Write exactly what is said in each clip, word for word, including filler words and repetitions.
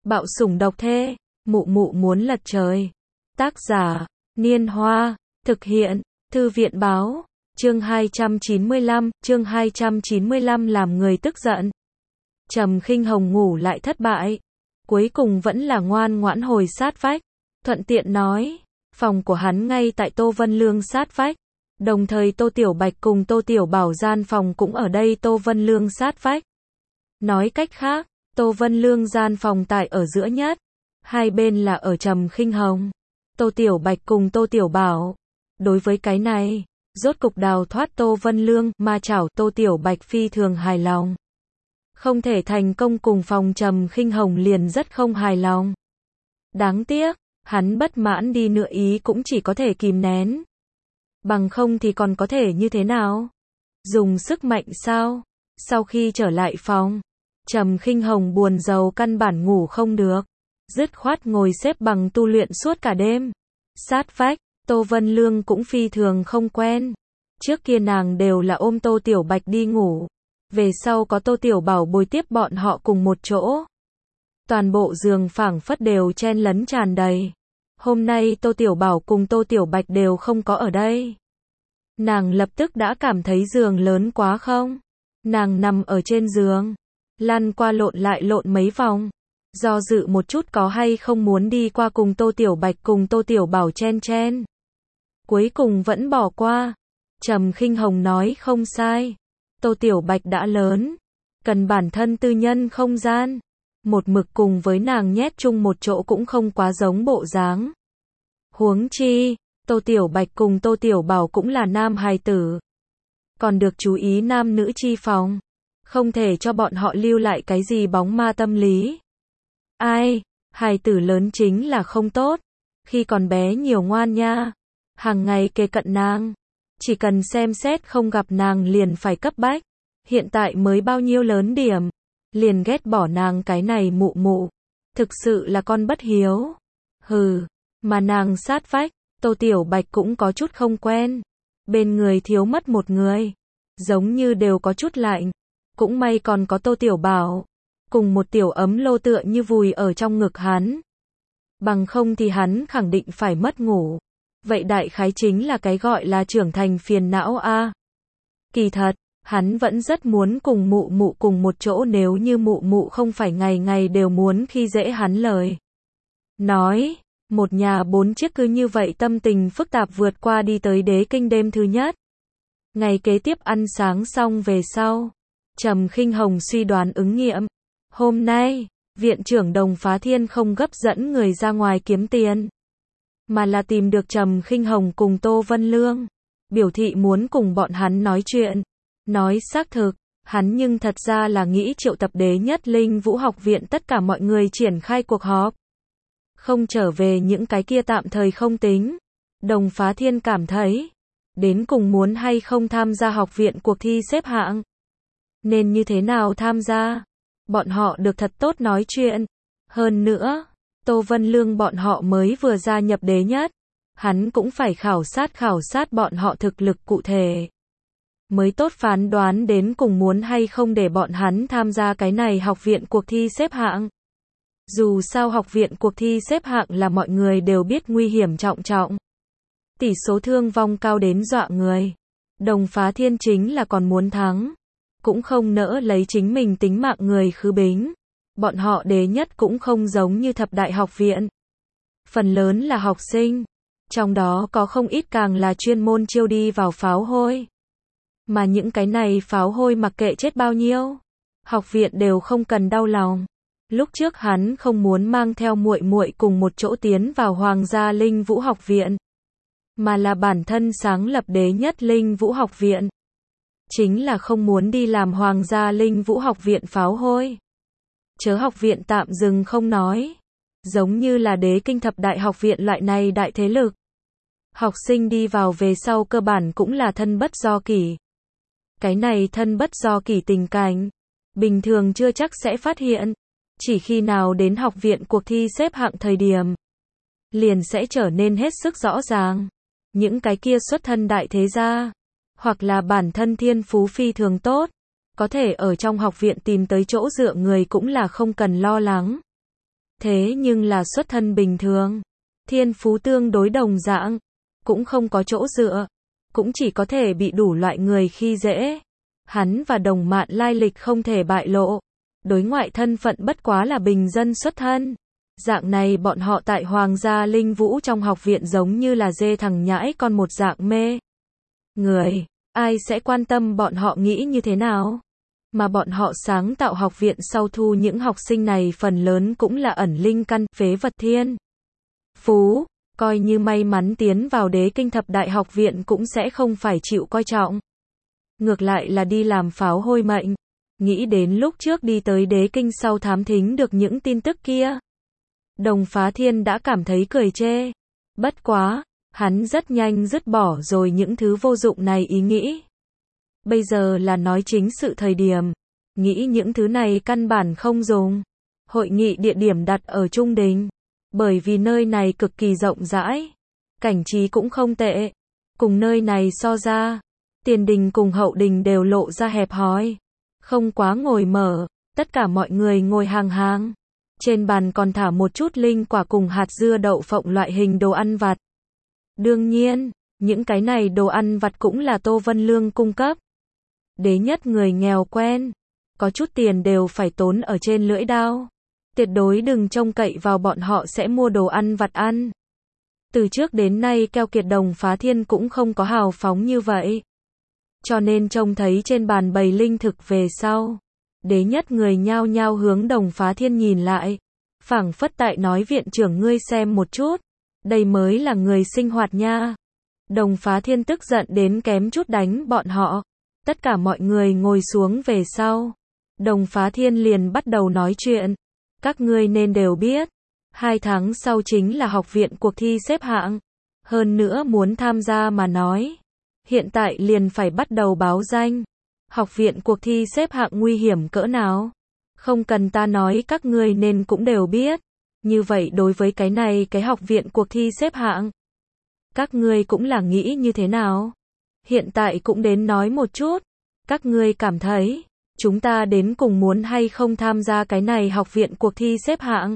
Bạo sủng độc thê, mụ mụ muốn lật trời. Tác giả, Niên Hoa, thực hiện, Thư viện báo, chương hai trăm chín mươi lăm, chương hai trăm chín mươi lăm làm người tức giận. Trầm Khinh Hồng ngủ lại thất bại, cuối cùng vẫn là ngoan ngoãn hồi sát vách, thuận tiện nói, phòng của hắn ngay tại Tô Vân Lương sát vách, đồng thời Tô Tiểu Bạch cùng Tô Tiểu Bảo gian phòng cũng ở đây Tô Vân Lương sát vách. Nói cách khác, Tô Vân Lương gian phòng tại ở giữa nhất, hai bên là ở Trầm Khinh Hồng, Tô Tiểu Bạch cùng Tô Tiểu Bảo. Đối với cái này, rốt cục đào thoát Tô Vân Lương, ma chảo Tô Tiểu Bạch phi thường hài lòng. Không thể thành công cùng phòng Trầm Khinh Hồng liền rất không hài lòng. Đáng tiếc, hắn bất mãn đi nữa ý cũng chỉ có thể kìm nén. Bằng không thì còn có thể như thế nào? Dùng sức mạnh sao? Sau khi trở lại phòng, Trầm Khinh Hồng buồn rầu căn bản ngủ không được, dứt khoát ngồi xếp bằng tu luyện suốt cả đêm. Sát vách, Tô Vân Lương cũng phi thường không quen. Trước kia nàng đều là ôm Tô Tiểu Bạch đi ngủ, về sau có Tô Tiểu Bảo bồi tiếp bọn họ cùng một chỗ. Toàn bộ giường phảng phất đều chen lấn tràn đầy. Hôm nay Tô Tiểu Bảo cùng Tô Tiểu Bạch đều không có ở đây. Nàng lập tức đã cảm thấy giường lớn quá không? Nàng nằm ở trên giường, lăn qua lộn lại lộn mấy vòng, do dự một chút có hay không muốn đi qua cùng Tô Tiểu Bạch cùng Tô Tiểu Bảo chen chen. Cuối cùng vẫn bỏ qua. Trầm Khinh Hồng nói không sai. Tô Tiểu Bạch đã lớn, cần bản thân tư nhân không gian. Một mực cùng với nàng nhét chung một chỗ cũng không quá giống bộ dáng. Huống chi, Tô Tiểu Bạch cùng Tô Tiểu Bảo cũng là nam hài tử. Còn được chú ý nam nữ chi phòng. Không thể cho bọn họ lưu lại cái gì bóng ma tâm lý. Ai, hài tử lớn chính là không tốt. Khi còn bé nhiều ngoan nha. Hàng ngày kề cận nàng. Chỉ cần xem xét không gặp nàng liền phải cấp bách. Hiện tại mới bao nhiêu lớn điểm. Liền ghét bỏ nàng cái này mụ mụ. Thực sự là con bất hiếu. Hừ, mà nàng sát vách, Tô Tiểu Bạch cũng có chút không quen. Bên người thiếu mất một người. Giống như đều có chút lạnh. Cũng may còn có Tô Tiểu Bảo. Cùng một tiểu ấm lô tựa như vùi ở trong ngực hắn. Bằng không thì hắn khẳng định phải mất ngủ. Vậy đại khái chính là cái gọi là trưởng thành phiền não a. Kỳ thật, hắn vẫn rất muốn cùng mụ mụ cùng một chỗ nếu như mụ mụ không phải ngày ngày đều muốn khi dễ hắn lời. Nói, một nhà bốn chiếc cứ như vậy tâm tình phức tạp vượt qua đi tới Đế Kinh đêm thứ nhất. Ngày kế tiếp ăn sáng xong về sau, Trầm Khinh Hồng suy đoán ứng nghiệm. Hôm nay, viện trưởng Đồng Phá Thiên không gấp dẫn người ra ngoài kiếm tiền, mà là tìm được Trầm Khinh Hồng cùng Tô Vân Lương, biểu thị muốn cùng bọn hắn nói chuyện. Nói xác thực, hắn nhưng thật ra là nghĩ triệu tập Đế Nhất Linh Vũ học viện tất cả mọi người triển khai cuộc họp. Không trở về những cái kia tạm thời không tính. Đồng Phá Thiên cảm thấy, đến cùng muốn hay không tham gia học viện cuộc thi xếp hạng. Nên như thế nào tham gia? Bọn họ được thật tốt nói chuyện. Hơn nữa, Tô Vân Lương bọn họ mới vừa gia nhập Đế Nhất. Hắn cũng phải khảo sát khảo sát bọn họ thực lực cụ thể. Mới tốt phán đoán đến cùng muốn hay không để bọn hắn tham gia cái này học viện cuộc thi xếp hạng. Dù sao học viện cuộc thi xếp hạng là mọi người đều biết nguy hiểm trọng trọng. Tỷ số thương vong cao đến dọa người. Đồng Phá Thiên chính là còn muốn thắng. Cũng không nỡ lấy chính mình tính mạng người khứ bính. Bọn họ Đế Nhất cũng không giống như thập đại học viện. Phần lớn là học sinh. Trong đó có không ít càng là chuyên môn chiêu đi vào pháo hôi. Mà những cái này pháo hôi mặc kệ chết bao nhiêu, học viện đều không cần đau lòng. Lúc trước hắn không muốn mang theo muội muội cùng một chỗ tiến vào Hoàng gia Linh Vũ học viện, mà là bản thân sáng lập Đế Nhất Linh Vũ học viện. Chính là không muốn đi làm Hoàng gia Linh Vũ học viện pháo hôi. Chớ học viện tạm dừng không nói, giống như là Đế Kinh thập đại học viện loại này đại thế lực. Học sinh đi vào về sau cơ bản cũng là thân bất do kỷ. Cái này thân bất do kỷ tình cảnh, bình thường chưa chắc sẽ phát hiện. Chỉ khi nào đến học viện cuộc thi xếp hạng thời điểm, liền sẽ trở nên hết sức rõ ràng. Những cái kia xuất thân đại thế gia, hoặc là bản thân thiên phú phi thường tốt, có thể ở trong học viện tìm tới chỗ dựa người cũng là không cần lo lắng. Thế nhưng là xuất thân bình thường, thiên phú tương đối đồng dạng, cũng không có chỗ dựa, cũng chỉ có thể bị đủ loại người khi dễ. Hắn và Đồng Mạn lai lịch không thể bại lộ, đối ngoại thân phận bất quá là bình dân xuất thân. Dạng này bọn họ tại Hoàng gia Linh Vũ trong học viện giống như là dê thằng nhãi con một dạng mê người, ai sẽ quan tâm bọn họ nghĩ như thế nào? Mà bọn họ sáng tạo học viện sau thu những học sinh này phần lớn cũng là ẩn linh căn, phế vật thiên phú, coi như may mắn tiến vào Đế Kinh Thập Đại học viện cũng sẽ không phải chịu coi trọng. Ngược lại là đi làm pháo hôi mệnh. Nghĩ đến lúc trước đi tới Đế Kinh sau thám thính được những tin tức kia, Đồng Phá Thiên đã cảm thấy cười chê. Bất quá, hắn rất nhanh dứt bỏ rồi những thứ vô dụng này ý nghĩ. Bây giờ là nói chính sự thời điểm, nghĩ những thứ này căn bản không dùng. Hội nghị địa điểm đặt ở Trung Đình, bởi vì nơi này cực kỳ rộng rãi, cảnh trí cũng không tệ. Cùng nơi này so ra, tiền đình cùng hậu đình đều lộ ra hẹp hòi, không quá ngồi mở, tất cả mọi người ngồi hàng hàng. Trên bàn còn thả một chút linh quả cùng hạt dưa đậu phộng loại hình đồ ăn vặt. Đương nhiên, những cái này đồ ăn vặt cũng là Tô Vân Lương cung cấp. Đế nhất người nghèo quen, có chút tiền đều phải tốn ở trên lưỡi dao. Tuyệt đối đừng trông cậy vào bọn họ sẽ mua đồ ăn vặt ăn. Từ trước đến nay keo kiệt Đồng Phá Thiên cũng không có hào phóng như vậy. Cho nên trông thấy trên bàn bày linh thực về sau, đế nhất người nhao nhao hướng Đồng Phá Thiên nhìn lại, phảng phất tại nói viện trưởng ngươi xem một chút, đây mới là người sinh hoạt nha. Đồng Phá Thiên tức giận đến kém chút đánh bọn họ. Tất cả mọi người ngồi xuống về sau, Đồng Phá Thiên liền bắt đầu nói chuyện. Các ngươi nên đều biết, hai tháng sau chính là học viện cuộc thi xếp hạng. Hơn nữa muốn tham gia mà nói, hiện tại liền phải bắt đầu báo danh. Học viện cuộc thi xếp hạng nguy hiểm cỡ nào? Không cần ta nói các ngươi nên cũng đều biết. Như vậy đối với cái này cái học viện cuộc thi xếp hạng, các ngươi cũng là nghĩ như thế nào? Hiện tại cũng đến nói một chút. Các ngươi cảm thấy, chúng ta đến cùng muốn hay không tham gia cái này học viện cuộc thi xếp hạng?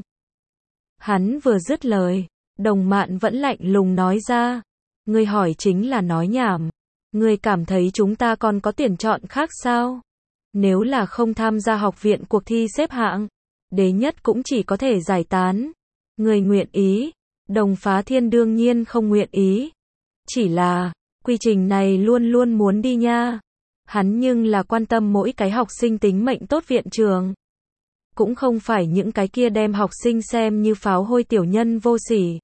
Hắn vừa dứt lời, Đồng Mạn vẫn lạnh lùng nói ra. Ngươi hỏi chính là nói nhảm. Ngươi cảm thấy chúng ta còn có tuyển chọn khác sao? Nếu là không tham gia học viện cuộc thi xếp hạng, đế nhất cũng chỉ có thể giải tán. Ngươi nguyện ý? Đồng Phá Thiên đương nhiên không nguyện ý. Chỉ là, quy trình này luôn luôn muốn đi nha. Hắn nhưng là quan tâm mỗi cái học sinh tính mệnh tốt viện trường. Cũng không phải những cái kia đem học sinh xem như pháo hôi tiểu nhân vô sỉ.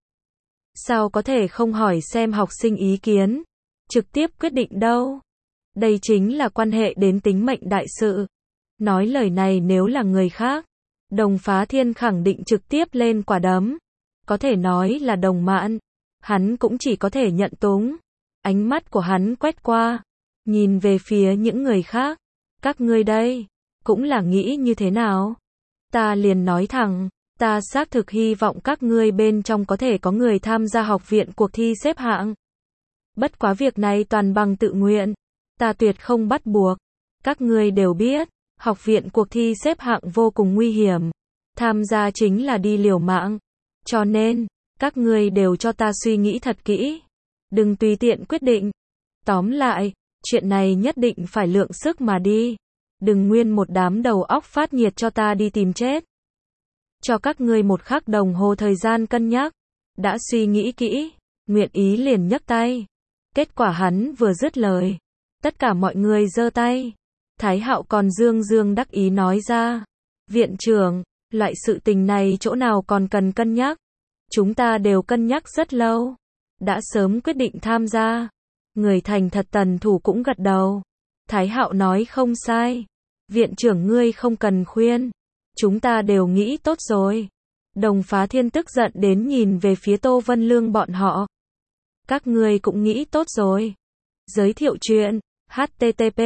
Sao có thể không hỏi xem học sinh ý kiến, trực tiếp quyết định đâu. Đây chính là quan hệ đến tính mệnh đại sự. Nói lời này nếu là người khác, Đồng Phá Thiên khẳng định trực tiếp lên quả đấm. Có thể nói là Đồng Mạn, hắn cũng chỉ có thể nhận túng. Ánh mắt của hắn quét qua, nhìn về phía những người khác. Các ngươi đây, cũng là nghĩ như thế nào? Ta liền nói thẳng, ta xác thực hy vọng các ngươi bên trong có thể có người tham gia học viện cuộc thi xếp hạng. Bất quá việc này toàn bằng tự nguyện, ta tuyệt không bắt buộc. Các ngươi đều biết, học viện cuộc thi xếp hạng vô cùng nguy hiểm. Tham gia chính là đi liều mạng. Cho nên, các ngươi đều cho ta suy nghĩ thật kỹ. Đừng tùy tiện quyết định. Tóm lại, chuyện này nhất định phải lượng sức mà đi. Đừng nguyên một đám đầu óc phát nhiệt cho ta đi tìm chết. Cho các ngươi một khắc đồng hồ thời gian cân nhắc. Đã suy nghĩ kỹ, nguyện ý liền nhấc tay. Kết quả hắn vừa dứt lời, tất cả mọi người giơ tay. Thái Hạo còn dương dương đắc ý nói ra. Viện trưởng, loại sự tình này chỗ nào còn cần cân nhắc. Chúng ta đều cân nhắc rất lâu. Đã sớm quyết định tham gia. Người thành thật Tần Thủ cũng gật đầu. Thái Hạo nói không sai. Viện trưởng ngươi không cần khuyên. Chúng ta đều nghĩ tốt rồi. Đồng Phá Thiên tức giận đến nhìn về phía Tô Vân Lương bọn họ. Các ngươi cũng nghĩ tốt rồi. Giới thiệu chuyện. H T T P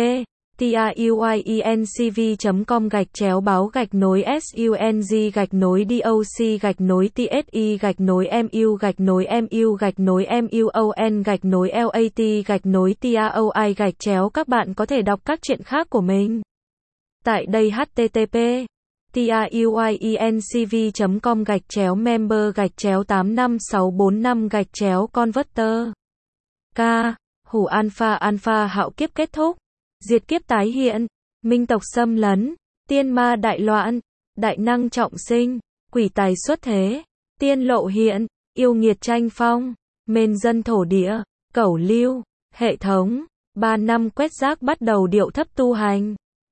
truyencv chấm com gạch chéo báo gạch nối sung gạch nối doc gạch nối tsi gạch nối mu gạch nối mu gạch nối muon gạch nối lat gạch nối taoi gạch chéo. Các bạn có thể đọc các chuyện khác của mình tại đây. H T T P tiuyinc chấm com gạch chéo member gạch chéo tám năm sáu bốn năm gạch chéo converter. K. Hủ alpha alpha hạo kiếp kết thúc. Diệt kiếp tái hiện. Minh tộc xâm lấn. Tiên ma đại loạn. Đại năng trọng sinh. Quỷ tài xuất thế. Tiên lộ hiện. Yêu nghiệt tranh phong. Mền dân thổ địa. Cẩu lưu. Hệ thống. Ba năm quét rác bắt đầu điệu thấp tu hành.